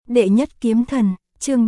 Đệ nhất kiếm thần, chương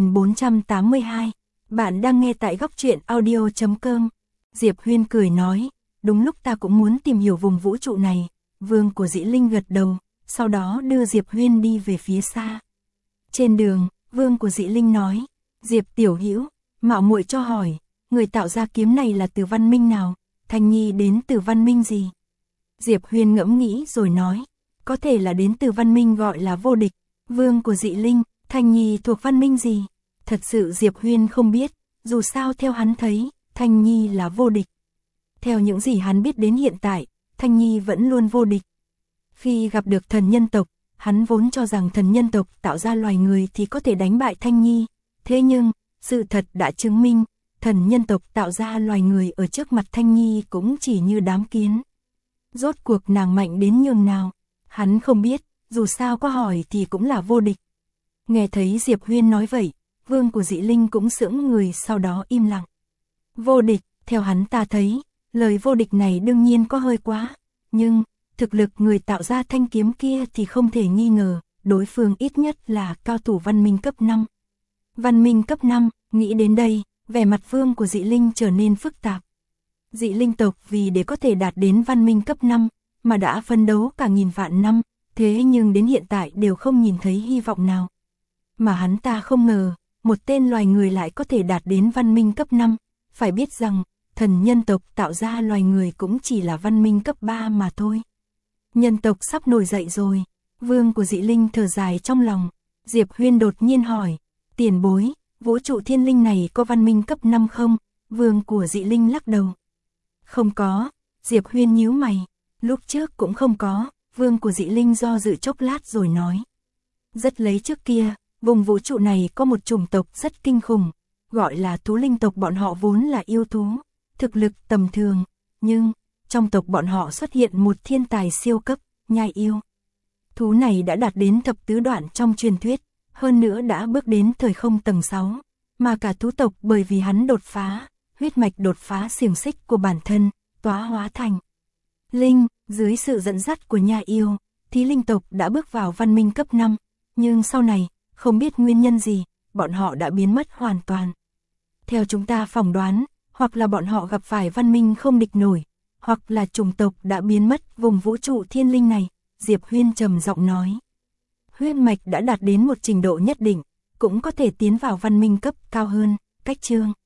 7482. Bạn đang nghe tại góc truyện audio.com. Diệp Huyên cười nói, đúng lúc ta cũng muốn tìm hiểu vùng vũ trụ này. Vương của Dĩ Linh gật đầu, sau đó đưa Diệp Huyên đi về phía xa. Trên đường, Vương của Dĩ Linh nói, Diệp tiểu hữu, mạo muội cho hỏi, người tạo ra kiếm này là từ văn minh nào, Thanh Nhi đến từ văn minh gì? Diệp Huyên ngẫm nghĩ rồi nói, có thể là đến từ văn minh gọi là vô địch. Vương của Dĩ Linh, Thanh Nhi thuộc văn minh gì? Thật sự Diệp Huyên không biết, dù sao theo hắn thấy, Thanh Nhi là vô địch. Theo những gì hắn biết đến hiện tại, Thanh Nhi vẫn luôn vô địch. Khi gặp được thần nhân tộc, hắn vốn cho rằng thần nhân tộc tạo ra loài người thì có thể đánh bại Thanh Nhi. Thế nhưng, sự thật đã chứng minh, thần nhân tộc tạo ra loài người ở trước mặt Thanh Nhi cũng chỉ như đám kiến. Rốt cuộc nàng mạnh đến nhường nào? Hắn không biết, dù sao có hỏi thì cũng là vô địch. Nghe thấy Diệp Huyên nói vậy, Vương của Dĩ Linh cũng sững người sau đó im lặng. Vô địch, theo hắn ta thấy, lời vô địch này đương nhiên có hơi quá, nhưng thực lực người tạo ra thanh kiếm kia thì không thể nghi ngờ, đối phương ít nhất là cao thủ văn minh cấp 5. Văn minh cấp 5, nghĩ đến đây, vẻ mặt Vương của Dĩ Linh trở nên phức tạp. Dĩ Linh tộc vì để có thể đạt đến văn minh cấp 5, mà đã phấn đấu cả nghìn vạn năm, thế nhưng đến hiện tại đều không nhìn thấy hy vọng nào. Mà hắn ta không ngờ, một tên loài người lại có thể đạt đến văn minh cấp 5, phải biết rằng, thần nhân tộc tạo ra loài người cũng chỉ là văn minh cấp 3 mà thôi. Nhân tộc sắp nổi dậy rồi, Vương của Dĩ Linh thở dài trong lòng. Diệp Huyên đột nhiên hỏi, tiền bối, vũ trụ thiên linh này có văn minh cấp 5 không? Vương của Dĩ Linh lắc đầu. Không có, Diệp Huyên nhíu mày, lúc trước cũng không có. Vương của Dĩ Linh do dự chốc lát rồi nói. Rất lấy trước kia, vùng vũ trụ này có một chủng tộc rất kinh khủng, gọi là thú linh tộc, bọn họ vốn là yêu thú, thực lực tầm thường, nhưng trong tộc bọn họ xuất hiện một thiên tài siêu cấp, nhai yêu. Thú này đã đạt đến thập tứ đoạn trong truyền thuyết, hơn nữa đã bước đến thời không tầng 6, mà cả thú tộc bởi vì hắn đột phá, huyết mạch đột phá xiềng xích của bản thân, tóa hóa thành linh. Dưới sự dẫn dắt của nhà yêu, Thí Linh tộc đã bước vào văn minh cấp 5, nhưng sau này, không biết nguyên nhân gì, bọn họ đã biến mất hoàn toàn. Theo chúng ta phỏng đoán, hoặc là bọn họ gặp phải văn minh không địch nổi, hoặc là chủng tộc đã biến mất vùng vũ trụ thiên linh này, Diệp Huyên trầm giọng nói. Huyết mạch đã đạt đến một trình độ nhất định, cũng có thể tiến vào văn minh cấp cao hơn, cách chương.